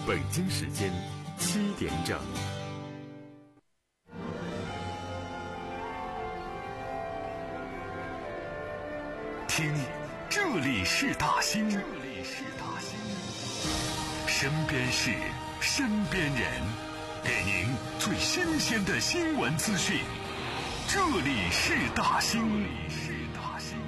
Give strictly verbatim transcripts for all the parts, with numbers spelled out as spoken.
北京时间七点整。听，这里是大兴，这里是大兴，身边事，身边人，给您最新鲜的新闻资讯。这里是大兴，这里是大兴。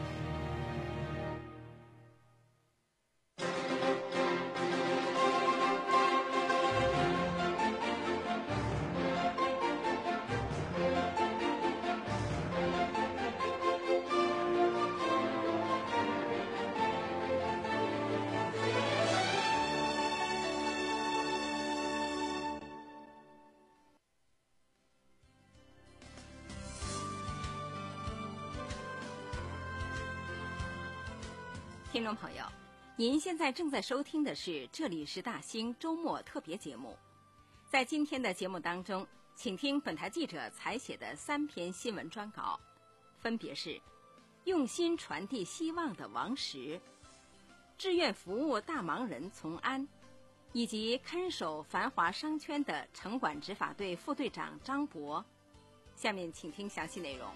听众朋友，您现在正在收听的是这里是大兴周末特别节目。在今天的节目当中，请听本台记者采写的三篇新闻专稿，分别是用心传递希望的王石、志愿服务大忙人从安，以及看守繁华商圈的城管执法队副队长张博。下面请听详细内容。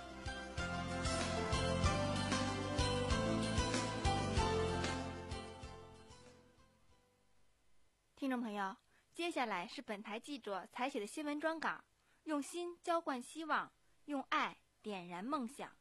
听众朋友，接下来是本台记者采写的新闻专稿，用心浇灌希望，用爱点燃梦想。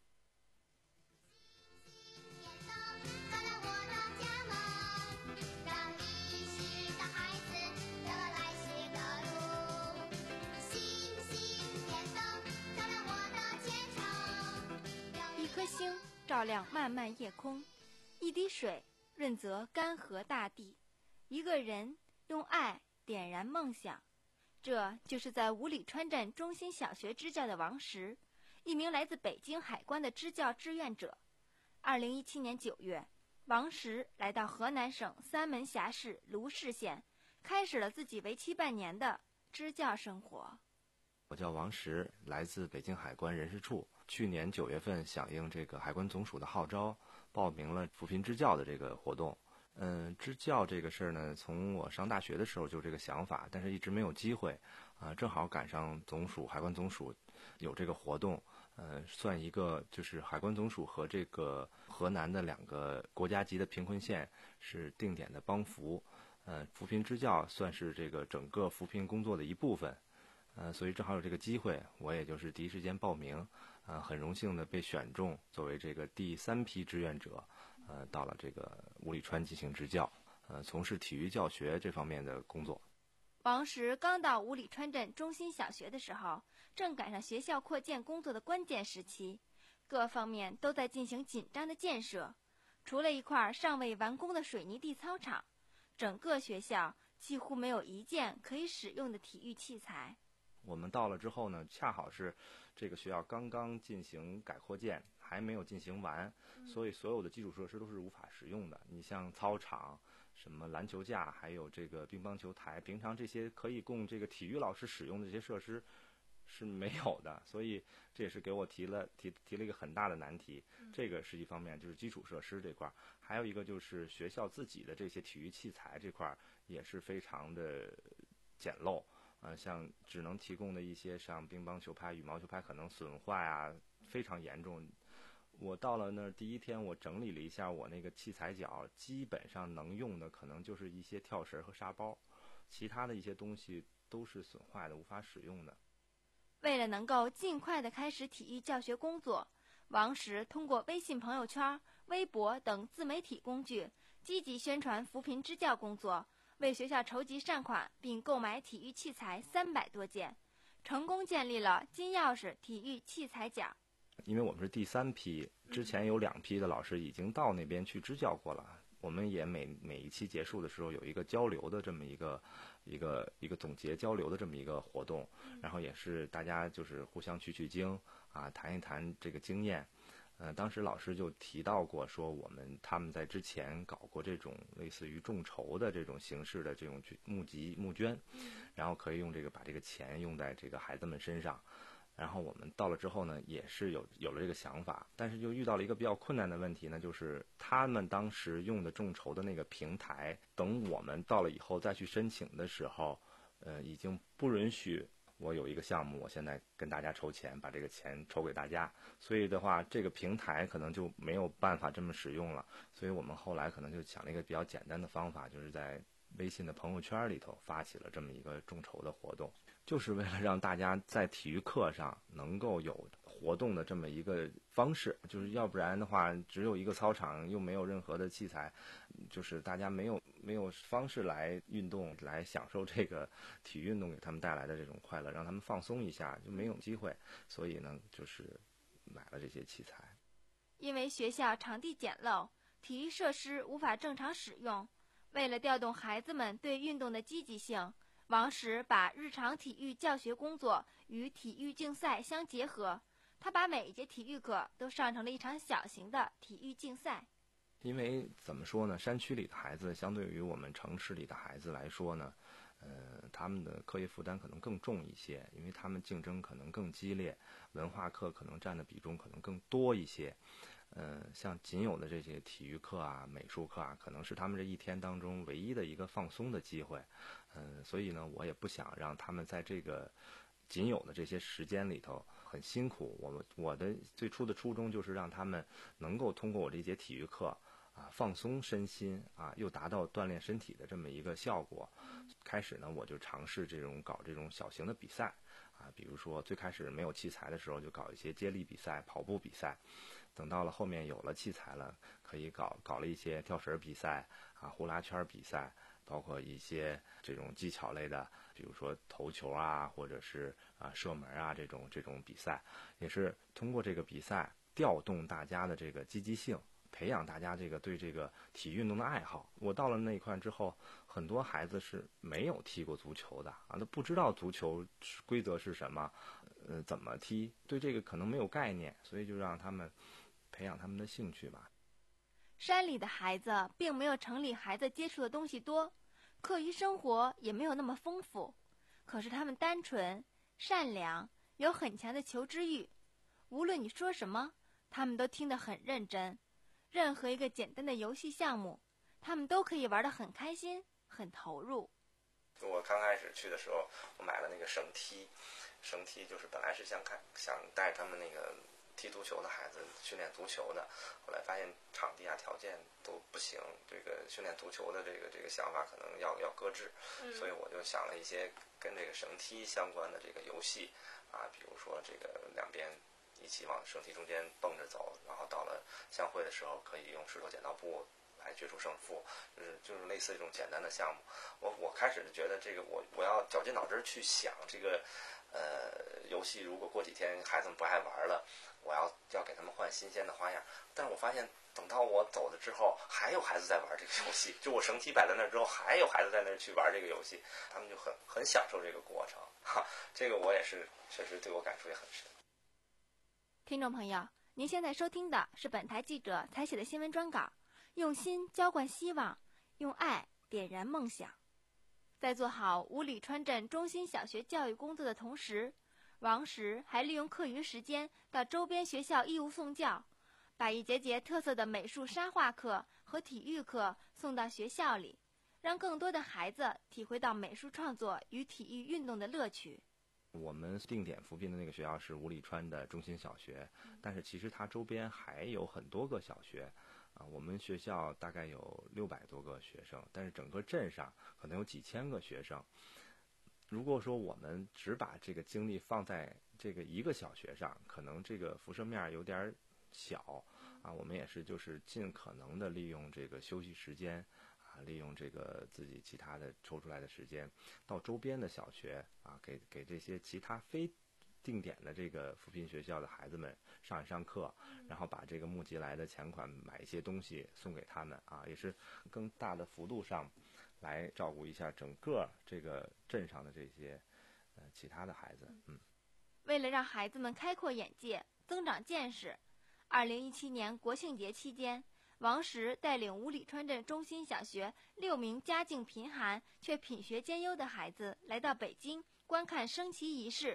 一颗星照亮漫漫夜空，一滴水润泽干涸大地，一个人用爱点燃梦想。这就是在五里川镇中心小学支教的王石，一名来自北京海关的支教志愿者。二零一七年九月，王石来到河南省三门峡市卢氏县，开始了自己为期半年的支教生活。 我叫王石，来自北京海关人事处。去年九月份响应这个海关总署的号召，报名了扶贫支教的这个活动。嗯，支教这个事儿呢，从我上大学的时候就这个想法，但是一直没有机会啊。正好赶上总署海关总署有这个活动，呃，算一个就是海关总署和这个河南的两个国家级的贫困县是定点的帮扶，呃，扶贫支教算是这个整个扶贫工作的一部分。呃，所以正好有这个机会，我也就是第一时间报名，呃，很荣幸的被选中作为这个第三批志愿者，呃，到了这个五里川进行支教，呃，从事体育教学这方面的工作。 王石刚到五里川镇中心小学的时候，正赶上学校扩建工作的关键时期，各方面都在进行紧张的建设。除了一块尚未完工的水泥地操场，整个学校几乎没有一件可以使用的体育器材。 我们到了之后呢，恰好是这个学校刚刚进行改扩建，还没有进行完，所以所有的基础设施都是无法使用的。你像操场、什么篮球架，还有这个乒乓球台，平常这些可以供这个体育老师使用的这些设施是没有的，所以这也是给我提了提提了一个很大的难题。这个是一方面，就是基础设施这块，还有一个就是学校自己的这些体育器材这块也是非常的简陋。呃，像只能提供的一些像乒乓球拍、羽毛球拍可能损坏啊，非常严重。我到了那儿第一天，我整理了一下我那个器材角，基本上能用的可能就是一些跳绳和沙包，其他的一些东西都是损坏的，无法使用的。 为了能够尽快地开始体育教学工作，王石通过微信朋友圈、微博等自媒体工具，积极宣传扶贫支教工作，为学校筹集善款并购买体育器材三百多件，成功建立了金钥匙体育器材奖。 因为我们是第三批，之前有两批的老师已经到那边去支教过了，我们也每每一期结束的时候有一个交流的这么一个一个一个总结交流的这么一个活动，然后也是大家就是互相取取经啊，谈一谈这个经验。呃，当时老师就提到过，说我们他们在之前搞过这种类似于众筹的这种形式的这种募集募捐，然后可以用这个把这个钱用在这个孩子们身上。 然后我们到了之后呢，也是有有了这个想法，但是就遇到了一个比较困难的问题呢，就是他们当时用的众筹的那个平台，等我们到了以后再去申请的时候，呃，已经不允许我有一个项目，我现在跟大家筹钱，把这个钱筹给大家，所以的话，这个平台可能就没有办法这么使用了。所以我们后来可能就想了一个比较简单的方法，就是在微信的朋友圈里头发起了这么一个众筹的活动，就是为了让大家在体育课上能够有活动的这么一个方式，就是要不然的话，只有一个操场，又没有任何的器材，就是大家没有没有方式来运动，来享受这个体育运动给他们带来的这种快乐，让他们放松一下，就没有机会。所以呢，就是买了这些器材。 因为学校场地简陋，体育设施无法正常使用，为了调动孩子们对运动的积极性，王石把日常体育教学工作与体育竞赛相结合，他把每一节体育课都上成了一场小型的体育竞赛。 因为怎么说呢，山区里的孩子相对于我们城市里的孩子来说呢，呃，他们的课业负担可能更重一些，因为他们竞争可能更激烈，文化课可能占的比重可能更多一些。呃，像仅有的这些体育课啊、美术课啊，可能是他们这一天当中唯一的一个放松的机会。嗯、呃，所以呢，我也不想让他们在这个仅有的这些时间里头很辛苦。我们我的最初的初衷就是让他们能够通过我这节体育课啊，放松身心啊，又达到锻炼身体的这么一个效果。开始呢，我就尝试这种搞这种小型的比赛啊，比如说最开始没有器材的时候，就搞一些接力比赛、跑步比赛。等到了后面有了器材了，可以搞搞了一些跳绳比赛啊、呼啦圈比赛，包括一些这种技巧类的，比如说投球啊，或者是啊射门啊这种这种比赛，也是通过这个比赛调动大家的这个积极性，培养大家这个对这个体育运动的爱好。我到了那一块之后，很多孩子是没有踢过足球的啊，都不知道足球规则是什么，呃，怎么踢，对这个可能没有概念，所以就让他们培养他们的兴趣吧。 山里的孩子并没有城里孩子接触的东西多，课余生活也没有那么丰富，可是他们单纯、善良，有很强的求知欲。无论你说什么，他们都听得很认真。任何一个简单的游戏项目，他们都可以玩得很开心、很投入。 我刚开始去的时候，我买了那个绳梯，绳梯就是本来是想看想带他们那个踢足球的孩子训练足球的，后来发现场地啊条件都不行，这个训练足球的这个这个想法可能要要搁置，嗯、所以我就想了一些跟这个绳梯相关的这个游戏啊，比如说这个两边一起往绳梯中间蹦着走，然后到了相会的时候可以用石头剪刀布来决出胜负，就是就是类似这种简单的项目。我我开始觉得这个我我要绞尽脑汁去想这个呃游戏，如果过几天孩子们不爱玩了，我要要给他们换新鲜的花样。但是我发现等到我走了之后，还有孩子在玩这个游戏，就我绳梯摆在那儿之后，还有孩子在那儿去玩这个游戏，他们就很很享受这个过程。哈，这个我也是确实对我感触也很深。 听众朋友，您现在收听的是本台记者采写的新闻专稿，用心浇灌希望，用爱点燃梦想。在做好五里川镇中心小学教育工作的同时，王石还利用课余时间到周边学校义务送教，把一节节特色的美术沙画课和体育课送到学校里，让更多的孩子体会到美术创作与体育运动的乐趣。 我们定点扶贫的那个学校是五里川的中心小学，但是其实它周边还有很多个小学啊。我们学校大概有六百多个学生，但是整个镇上可能有几千个学生。如果说我们只把这个精力放在这个一个小学上，可能这个辐射面有点小啊。我们也是就是尽可能的利用这个休息时间啊，利用这个自己其他的抽出来的时间，到周边的小学啊，给给这些其他非定点的这个扶贫学校的孩子们上一上课，然后把这个募集来的钱款买一些东西送给他们啊，也是更大的幅度上来照顾一下整个这个镇上的这些呃其他的孩子。嗯， 为了让孩子们开阔眼界、增长见识，二零一七年国庆节期间，王石带领五里川镇中心小学六名家境贫寒却品学兼优的孩子来到北京观看升旗仪式，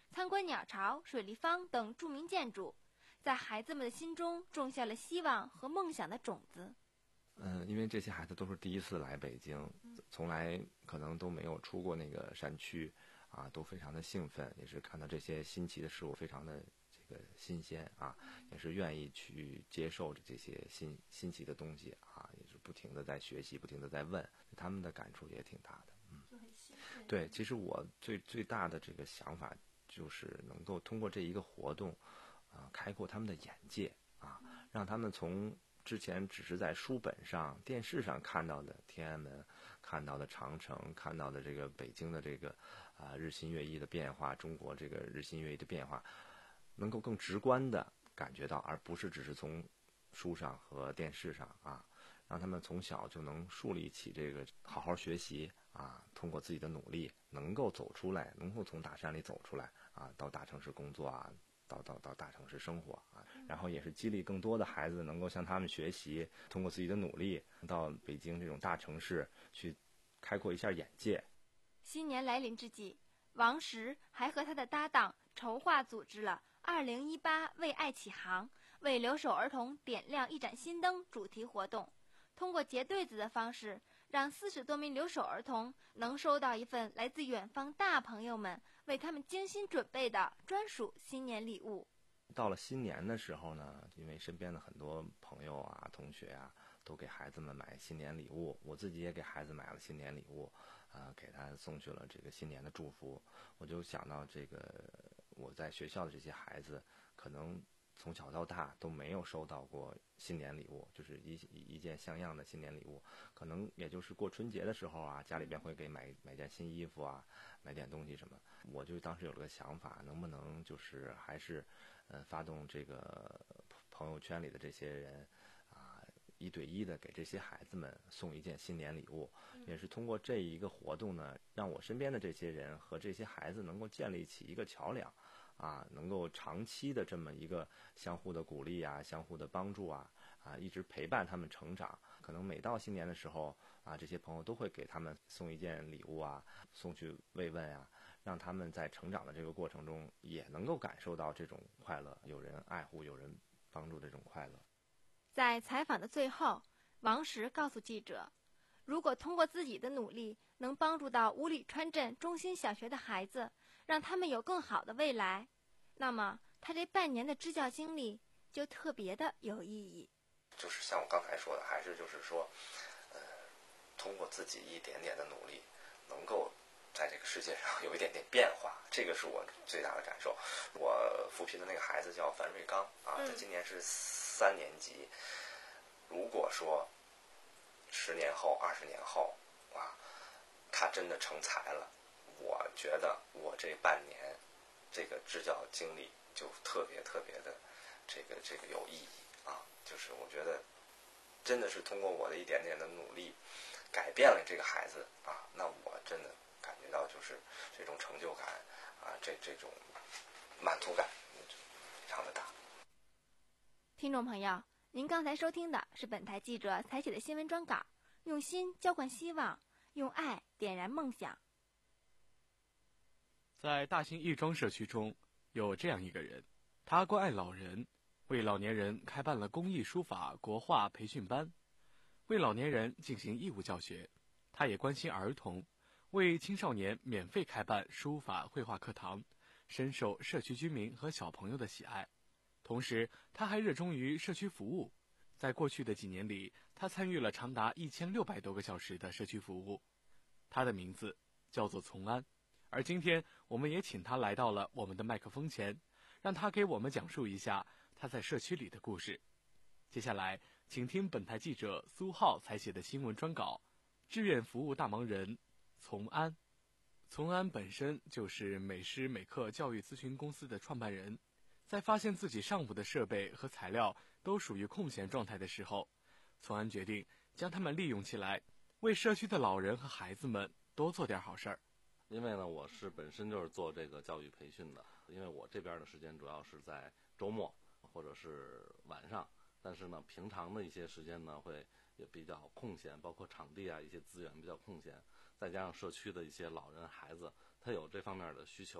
参观鸟巢、水立方等著名建筑，在孩子们的心中种下了希望和梦想的种子。 嗯，因为这些孩子都是第一次来北京，从来可能都没有出过那个山区，啊，都非常的兴奋，也是看到这些新奇的事物，非常的这个新鲜啊，也是愿意去接受这些新新奇的东西啊，也是不停的在学习，不停的在问，他们的感触也挺大的。嗯，对，其实我最最大的这个想法就是能够通过这一个活动，啊，开阔他们的眼界啊，让他们从之前只是在书本上、电视上看到的天安门、看到的长城、看到的这个北京的这个啊、呃、日新月异的变化，中国这个日新月异的变化，能够更直观的感觉到，而不是只是从书上和电视上啊，让他们从小就能树立起这个好好学习啊，通过自己的努力能够走出来，能够从大山里走出来啊，到大城市工作啊。到到到大城市生活啊，然后也是激励更多的孩子能够向他们学习，通过自己的努力到北京这种大城市去开阔一下眼界。 新年来临之际，王石还和他的搭档筹划组织了二零一八为爱启航，为留守儿童点亮一盏新灯主题活动，通过结对子的方式，让四十多名留守儿童能收到一份来自远方大朋友们为他们精心准备的专属新年礼物。 到了新年的时候呢，因为身边的很多朋友啊、同学啊，都给孩子们买新年礼物，我自己也给孩子买了新年礼物，啊、呃，给他送去了这个新年的祝福。我就想到这个我在学校的这些孩子，可能从小到大都没有收到过新年礼物，就是一一件像样的新年礼物，可能也就是过春节的时候啊，家里边会给买买件新衣服啊，买点东西什么。我就当时有了个想法，能不能就是还是，呃，发动这个朋友圈里的这些人啊，一对一的给这些孩子们送一件新年礼物，也是通过这一个活动呢，让我身边的这些人和这些孩子能够建立起一个桥梁。啊，能够长期的这么一个相互的鼓励啊，相互的帮助啊，啊，一直陪伴他们成长。可能每到新年的时候啊，这些朋友都会给他们送一件礼物啊，送去慰问啊，让他们在成长的这个过程中也能够感受到这种快乐，有人爱护，有人帮助这种快乐。 在采访的最后，王石告诉记者，如果通过自己的努力能帮助到五里川镇中心小学的孩子，让他们有更好的未来，那么他这半年的支教经历就特别的有意义。 就是像我刚才说的，还是就是说，呃，通过自己一点点的努力，能够在这个世界上有一点点变化，这个是我最大的感受。我扶贫的那个孩子叫樊瑞刚啊，他今年是三年级。如果说十年后、二十年后啊，他真的成才了，我觉得我这半年这个支教经历就特别特别的这个这个有意义啊！就是我觉得真的是通过我的一点点的努力，改变了这个孩子啊，那我真的感觉到就是这种成就感啊，这这种满足感非常的大。 听众朋友，您刚才收听的是本台记者采写的新闻专稿，用心浇灌希望，用爱点燃梦想。 在大兴亦庄社区中，有这样一个人，他关爱老人，为老年人开办了公益书法国画培训班，为老年人进行义务教学。他也关心儿童，为青少年免费开办书法绘画课堂，深受社区居民和小朋友的喜爱。同时，他还热衷于社区服务。在过去的几年里，他参与了长达一千六百多个小时的社区服务。他的名字叫做从安。而今天，我们也请他来到了我们的麦克风前，让他给我们讲述一下他在社区里的故事。接下来，请听本台记者苏浩采写的新闻专稿《志愿服务大忙人从安》。从安本身就是美诗美课教育咨询公司的创办人，在发现自己上午的设备和材料都属于空闲状态的时候，从安决定将它们利用起来，为社区的老人和孩子们多做点好事儿。 因为呢，我是本身就是做这个教育培训的，因为我这边的时间主要是在周末或者是晚上，但是呢，平常的一些时间呢，会也比较空闲，包括场地啊，一些资源比较空闲，再加上社区的一些老人孩子，他有这方面的需求，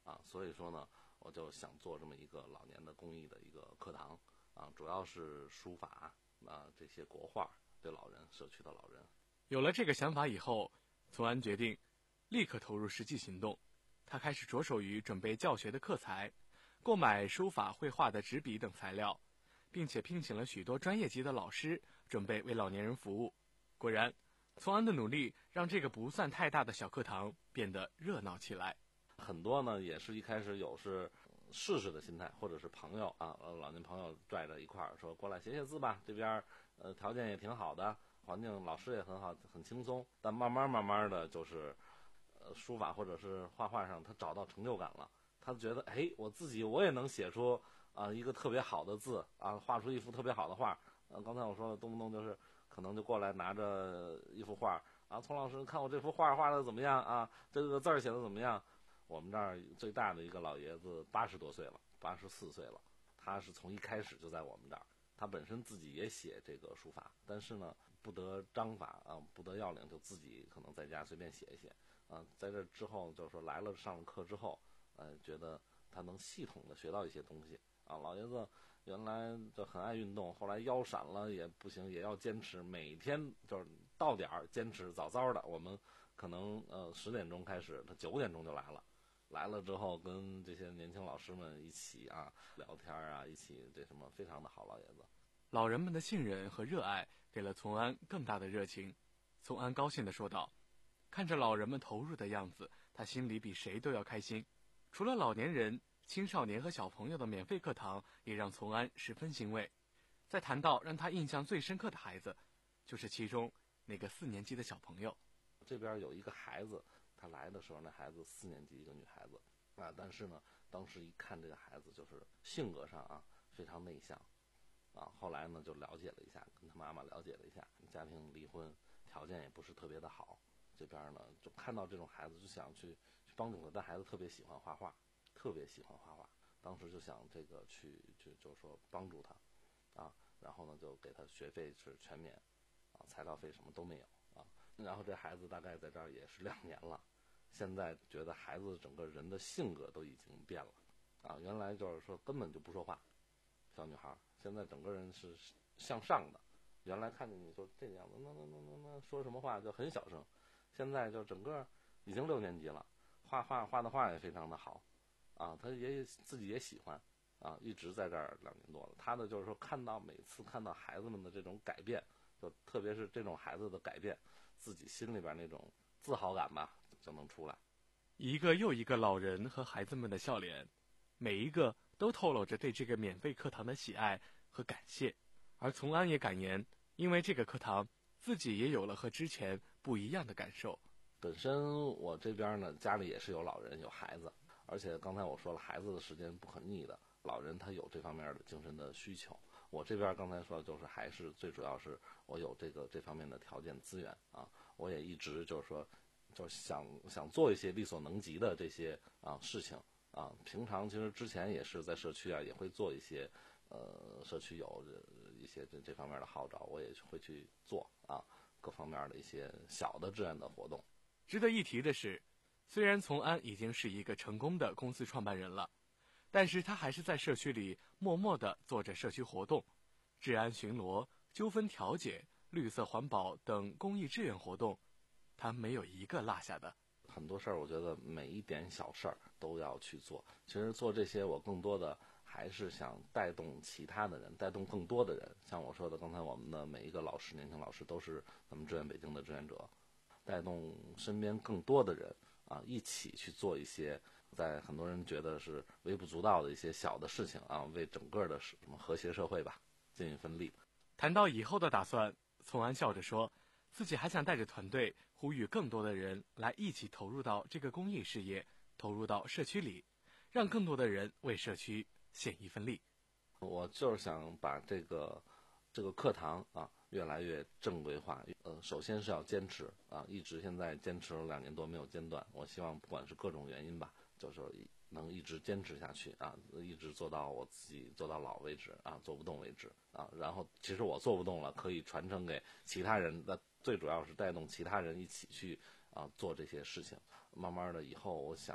啊，所以说呢，我就想做这么一个老年的公益的一个课堂啊，主要是书法啊这些国画对老人社区的老人。 有了这个想法以后，从安决定立刻投入实际行动。他开始着手于准备教学的课材，购买书法绘画的纸笔等材料，并且聘请了许多专业级的老师，准备为老年人服务。果然，从安的努力让这个不算太大的小课堂变得热闹起来。 很多呢也是一开始有是试试的心态，或者是朋友啊，老年朋友拽着一块儿说过来写写字吧，这边呃条件也挺好的，环境老师也很好，很轻松。但慢慢慢慢的就是呃书法或者是画画上他找到成就感了，他觉得哎我自己我也能写出啊、呃、一个特别好的字啊，画出一幅特别好的画。呃刚才我说的动不动就是可能就过来拿着一幅画啊，丛老师看我这幅画画的怎么样啊，这个字儿写的怎么样。我们这儿最大的一个老爷子八十多岁了，八十四岁了，他是从一开始就在我们这儿，他本身自己也写这个书法，但是呢不得章法啊，不得要领，就自己可能在家随便写一写啊。在这之后就是说来了上了课之后，呃，觉得他能系统的学到一些东西啊。老爷子原来就很爱运动，后来腰闪了也不行，也要坚持，每天就是到点儿坚持，早早的我们可能呃十点钟开始，他九点钟就来了。来了之后跟这些年轻老师们一起啊聊天啊，一起这什么非常的好。老爷子老人们的信任和热爱给了从安更大的热情。从安高兴地说道，看着老人们投入的样子，他心里比谁都要开心。除了老年人、青少年和小朋友的免费课堂也让从安十分欣慰。再谈到让他印象最深刻的孩子，就是其中那个四年级的小朋友。 这边有一个孩子，他来的时候那孩子四年级，一个女孩子啊，但是呢当时一看这个孩子就是性格上啊非常内向啊，后来呢就了解了一下，跟他妈妈了解了一下，家庭离婚，条件也不是特别的好，这边呢就看到这种孩子就想去去帮助他，但孩子特别喜欢画画，特别喜欢画画，当时就想这个去去就是说帮助他啊，然后呢就给他学费是全免啊，材料费什么都没有啊。然后这孩子大概在这儿也是两年了，现在觉得孩子整个人的性格都已经变了啊，原来就是说根本就不说话，小女孩现在整个人是向上的，原来看见你说这个样子，那那那那那说什么话就很小声，现在就整个已经六年级了，画画画的画也非常的好啊，他也自己也喜欢啊，一直在这儿两年多了。他的就是说看到每次看到孩子们的这种改变，就特别是这种孩子的改变，自己心里边那种自豪感吧就能出来。 一个又一个老人和孩子们的笑脸，每一个都透露着对这个免费课堂的喜爱和感谢。而从安也感言，因为这个课堂，自己也有了和之前不一样的感受。 本身我这边呢，家里也是有老人有孩子，而且刚才我说了，孩子的时间不可逆的，老人他有这方面的精神的需求。我这边刚才说的就是还是最主要是我有这个这方面的条件资源啊，我也一直就是说就是想想做一些力所能及的这些啊事情啊。平常其实之前也是在社区啊也会做一些呃社区有一些这这方面的号召，我也会去做啊各方面的一些小的志愿的活动。 值得一提的是，虽然从安已经是一个成功的公司创办人了，但是他还是在社区里默默地做着社区活动，治安巡逻、纠纷调解、绿色环保等公益志愿活动，他没有一个落下的。 很多事儿我觉得每一点小事儿都要去做，其实做这些我更多的还是想带动其他的人，带动更多的人。像我说的刚才我们的每一个老师，年轻老师都是咱们志愿北京的志愿者，带动身边更多的人啊，一起去做一些在很多人觉得是微不足道的一些小的事情啊，为整个的什么和谐社会吧尽一份力。 谈到以后的打算，从安笑着说，自己还想带着团队呼吁更多的人来一起投入到这个公益事业，投入到社区里，让更多的人为社区献一份力。 我就是想把这个这个课堂啊越来越正规化。呃，首先是要坚持啊，一直现在坚持了两年多没有间断。我希望不管是各种原因吧，就是能一直坚持下去啊，一直做到我自己做到老为止啊，做不动为止啊。然后其实我做不动了，可以传承给其他人。那最主要是带动其他人一起去啊做这些事情。慢慢的以后，我想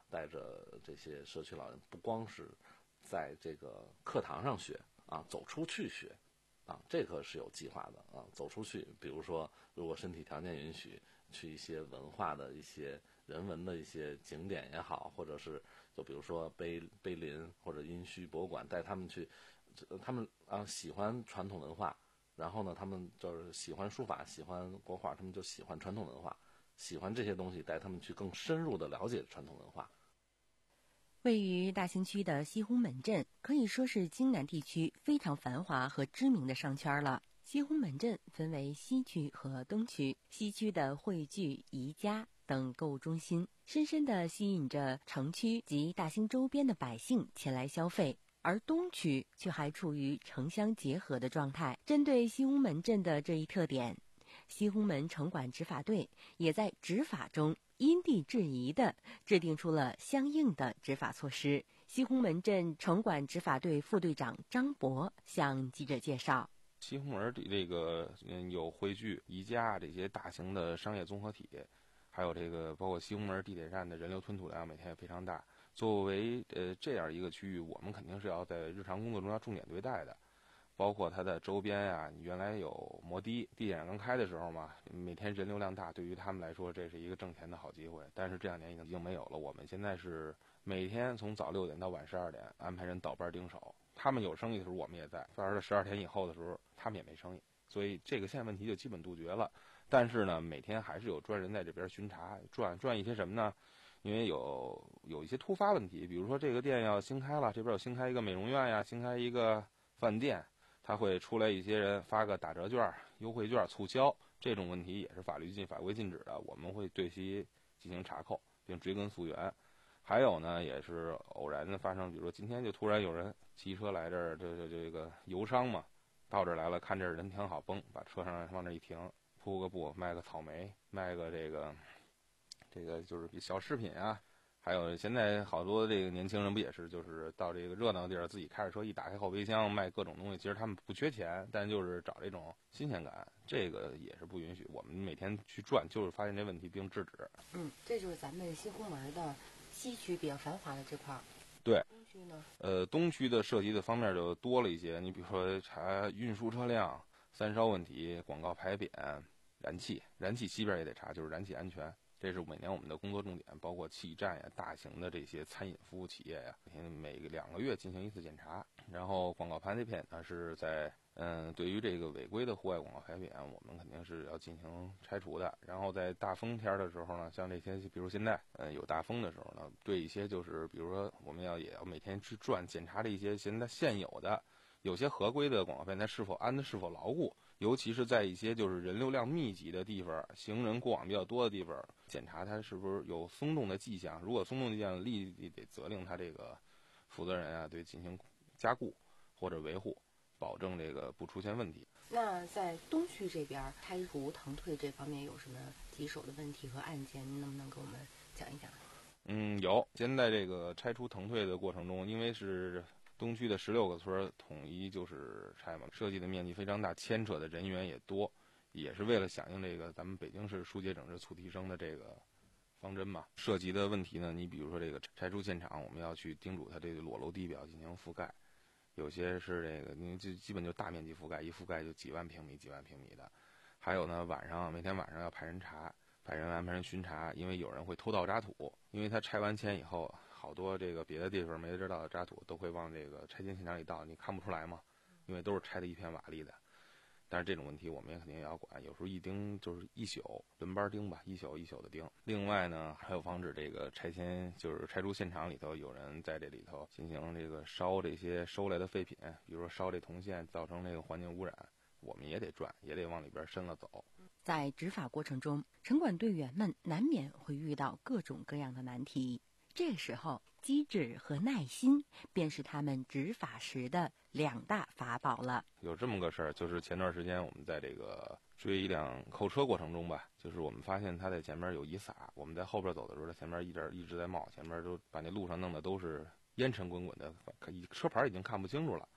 带着这些社区老人，不光是在这个课堂上学啊，走出去学啊，这个是有计划的啊，走出去，比如说如果身体条件允许，去一些文化的一些人文的一些景点也好，或者是就比如说碑碑林或者殷墟博物馆，带他们去，他们啊喜欢传统文化，然后呢，他们就是喜欢书法，喜欢国画，他们就喜欢传统文化，喜欢这些东西，带他们去更深入的了解传统文化。 位于大兴区的西红门镇可以说是京南地区非常繁华和知名的商圈了。西红门镇分为西区和东区，西区的汇聚、宜家等购物中心，深深地吸引着城区及大兴周边的百姓前来消费。而东区却还处于城乡结合的状态。针对西红门镇的这一特点，西红门城管执法队也在执法中因地制宜地制定出了相应的执法措施。西红门镇城管执法队副队长张博向记者介绍， 西红门这个嗯有汇聚、宜家这些大型的商业综合体，还有这个包括西红门地铁站的人流吞吐量每天也非常大。作为呃这样一个区域，我们肯定是要在日常工作中要重点对待的，包括它的周边啊，你原来有摩的地铁站刚开的时候嘛，每天人流量大，对于他们来说这是一个挣钱的好机会。但是这两年已经已经没有了。我们现在是每天从早六点到晚十二点安排人倒班盯守，他们有生意的时候我们也在，到了十二点以后的时候他们也没生意，所以这个现在问题就基本杜绝了。但是呢，每天还是有专人在这边巡查，转转一些什么呢？因为有有一些突发问题，比如说这个店要新开了，这边有新开一个美容院呀，新开一个饭店，他会出来一些人发个打折券、优惠券、促销，这种问题也是法律禁法规禁止的，我们会对其进行查扣并追根溯源。还有呢，也是偶然的发生，比如说今天就突然有人骑车来这儿，这这这个游商嘛，到这儿来了，看这儿人挺好，崩把车上往这一停，铺个布，卖个草莓，卖个这个这个就是小饰品啊。还有现在好多这个年轻人不也是，就是到这个热闹地儿自己开着车一打开后备箱卖各种东西，其实他们不缺钱，但就是找这种新鲜感，这个也是不允许。我们每天去转，就是发现这问题并制止。 嗯，这就是咱们西红门的西区比较繁华的这块儿。 对， 东区呢？ 呃，东区的涉及的方面就多了一些。你比如说查运输车辆、三烧问题、广告牌匾、燃气，燃气西边也得查，就是燃气安全。这是每年我们的工作重点，包括气站呀、大型的这些餐饮服务企业呀，每两个月进行一次检查。然后广告牌匾呢是在嗯，对于这个违规的户外广告牌匾，我们肯定是要进行拆除的。然后在大风天的时候呢，像这些，比如现在嗯有大风的时候呢，对一些就是比如说我们要也要每天去转检查这一些现在现有的有些合规的广告牌，它是否安的是否牢固。尤其是在一些就是人流量密集的地方，行人过往比较多的地方，检查它是不是有松动的迹象。如果松动迹象，立即得责令他这个负责人啊，对进行加固或者维护，保证这个不出现问题。 那在东区这边拆除腾退这方面有什么棘手的问题和案件？您能不能给我们讲一讲？ 嗯，有。现在这个拆除腾退的过程中，因为是东区的十六个村统一就是拆嘛，设计的面积非常大，牵扯的人员也多，也是为了响应这个咱们北京市疏解整治促提升的这个方针嘛。涉及的问题呢，你比如说这个拆除现场，我们要去叮嘱它这个裸露地表进行覆盖，有些是这个你就基本就大面积覆盖，一覆盖就几万平米、几万平米的。还有呢，晚上每天晚上要派人查，派人安排人巡查，因为有人会偷盗渣土，因为他拆完迁以后。好多这个别的地方没知道的渣土都会往这个拆迁现场里倒，你看不出来吗？因为都是拆的一片瓦砾的。但是这种问题我们也肯定也要管，有时候一盯就是一宿，轮班盯吧，一宿一宿的盯。另外呢，还有防止这个拆迁，就是拆除现场里头有人在这里头进行这个烧这些收来的废品，比如说烧这铜线，造成这个环境污染，我们也得转，也得往里边深了走。 在执法过程中，城管队员们难免会遇到各种各样的难题。这个时候，机智和耐心便是他们执法时的两大法宝了。 有这么个事儿，就是前段时间我们在这个追一辆扣车过程中吧，就是我们发现他在前面有遗撒，我们在后边走的时候，他前面一直一直在冒，前面都把那路上弄的都是烟尘滚滚的，车牌已经看不清楚了。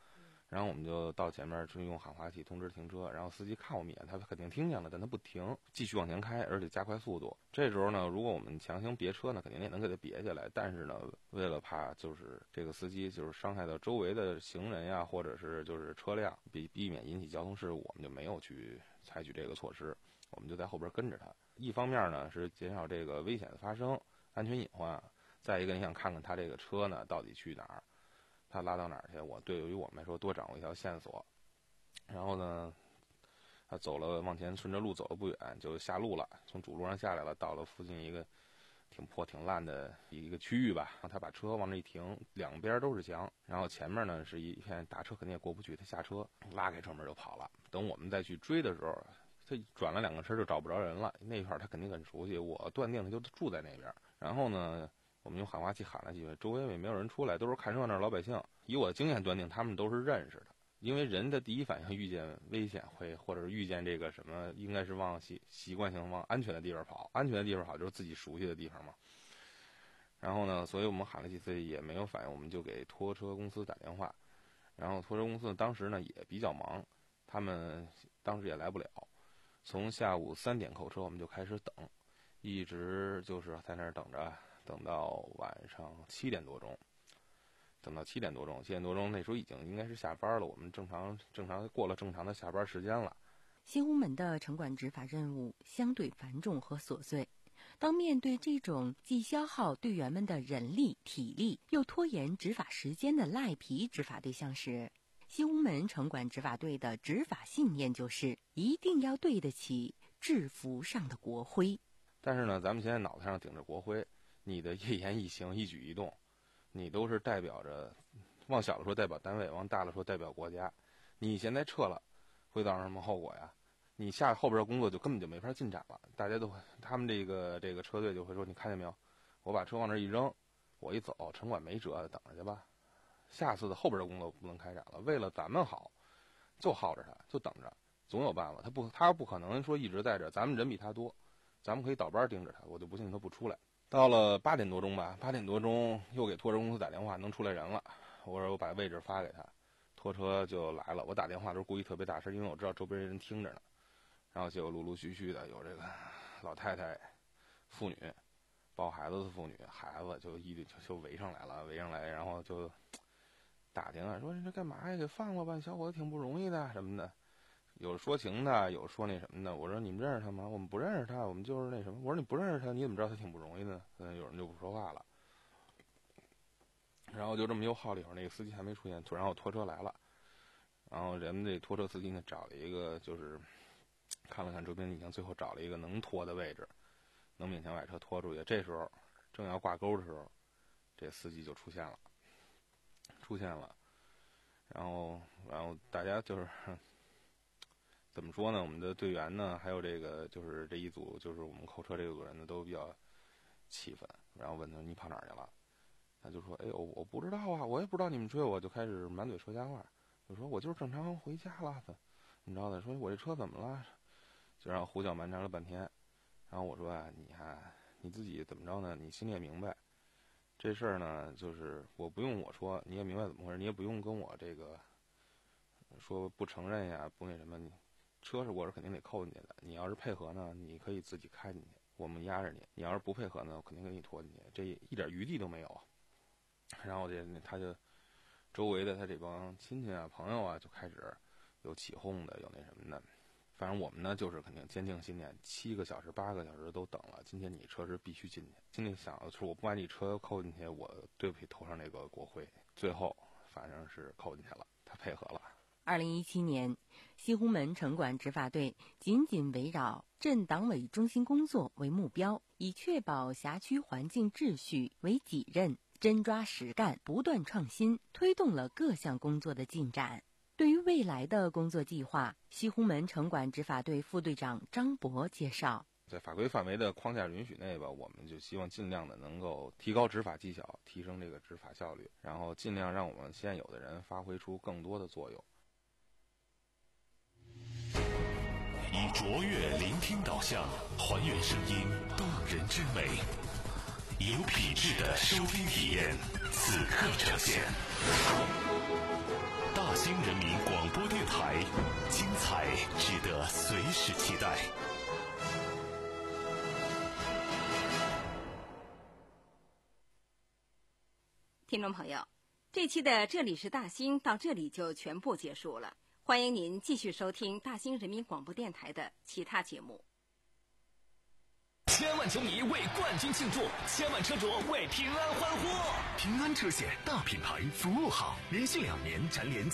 然后我们就到前面就用喊话器通知停车，然后司机看我们一眼，他肯定听见了，但他不停，继续往前开，而且加快速度。这时候呢，如果我们强行别车呢，肯定也能给他别下来，但是呢，为了怕就是这个司机就是伤害到周围的行人呀，或者是就是车辆，避避免引起交通事故，我们就没有去采取这个措施，我们就在后边跟着他。一方面呢是减少这个危险的发生，安全隐患，再一个你想看看他这个车呢到底去哪儿，他拉到哪儿去，我对于我们来说多掌握一条线索。然后呢他走了，往前顺着路走了不远就下路了，从主路上下来了，到了附近一个挺破挺烂的一个区域吧，然后他把车往那一停，两边都是墙，然后前面呢是一片大车肯定也过不去，他下车拉开车门就跑了。等我们再去追的时候，他转了两个车就找不着人了，那片他肯定很熟悉，我断定他就住在那边。然后呢我们用喊话器喊了几回，周围也没有人出来，都是看热闹老百姓。以我的经验断定他们都是认识的，因为人的第一反应遇见危险会或者遇见这个什么，应该是往习习惯性往安全的地方跑，安全的地方跑就是自己熟悉的地方嘛。然后呢所以我们喊了几次也没有反应，我们就给拖车公司打电话，然后拖车公司当时呢也比较忙，他们当时也来不了，从下午三点扣车我们就开始等，一直就是在那儿等着，等到晚上七点多钟，等到七点多钟，七点多钟那时候已经应该是下班了，我们正常正常过了正常的下班时间了。 新屋门的城管执法任务相对繁重和琐碎，当面对这种既消耗队员们的人力体力，又拖延执法时间的赖皮执法对象时，新屋门城管执法队的执法信念就是一定要对得起制服上的国徽。 但是呢咱们现在脑袋上顶着国徽，你的一言一行一举一动你都是代表着，往小了说代表单位，往大了说代表国家。你现在撤了会造成什么后果呀？你下后边的工作就根本就没法进展了，大家都会他们这个这个车队就会说，你看见没有，我把车往那一扔，我一走城管没辙，等着去吧，下次的后边的工作不能开展了，为了咱们好就耗着他，就等着，总有办法。他不他不可能说一直在这，咱们人比他多，咱们可以倒班盯着他，我就不信他不出来。到了八点多钟吧，八点多钟又给拖车公司打电话，能出来人了。我说我把位置发给他，拖车就来了。我打电话都是故意特别大声，因为我知道周边人听着呢。然后结果陆陆续续的有这个老太太、妇女、抱孩子的妇女、孩子就一就就围上来了，围上来，然后就打听啊，说你这干嘛呀？给放了吧，小伙子挺不容易的什么的。有说情的，有说那什么的。我说你们认识他吗？我们不认识他，我们就是那什么。我说你不认识他，你怎么知道他挺不容易的？嗯，有人就不说话了。然后就这么又耗了一会儿，那个司机还没出现，然后拖车来了。然后人们这拖车司机呢找了一个，就是看了看周边景象，最后找了一个能拖的位置，能勉强把车拖出去。这时候正要挂钩的时候，这司机就出现了，出现了。然后，然后大家就是。怎么说呢？我们的队员呢，还有这个就是这一组，就是我们扣车这个组人呢，都比较气愤。然后问他你跑哪儿去了？他就说：“哎，我我不知道啊，我也不知道你们追我。”就开始满嘴说瞎话，就说我就是正常回家了，怎么着的？说我这车怎么了？就让胡搅蛮缠了半天。然后我说啊，你看你自己怎么着呢？你心里也明白，这事儿呢，就是我不用我说，你也明白怎么回事，你也不用跟我这个说不承认呀，不那什么你。车是我是肯定得扣进去的，你要是配合呢，你可以自己开进去，我们压着你；你要是不配合呢，我肯定给你拖进去，这一点余地都没有。然后这他就周围的他这帮亲戚啊、朋友啊，就开始有起哄的，有那什么的。反正我们呢，就是肯定坚定信念，七个小时、八个小时都等了，今天你车是必须进去。心里想的是，我不把你车扣进去，我对不起头上那个国徽。最后反正是扣进去了，他配合了。 二零一七年，西湖门城管执法队紧紧围绕镇党委中心工作为目标，以确保辖区环境秩序为己任，真抓实干，不断创新，推动了各项工作的进展。对于未来的工作计划，西湖门城管执法队副队长张博介绍。 在法规范围的框架允许内吧，我们就希望尽量的能够提高执法绩效，提升这个执法效率，然后尽量让我们现有的人发挥出更多的作用。 以卓越聆听导向，还原声音动人之美，有品质的收听体验。 此刻呈现。大兴人民广播电台，精彩值得随时期待。 听众朋友，这期的这里是大兴到这里就全部结束了，欢迎您继续收听大兴人民广播电台的其他节目。 千万球迷为冠军庆祝，千万车主为平安欢呼。 平安车险大品牌，服务好，连续两年蝉联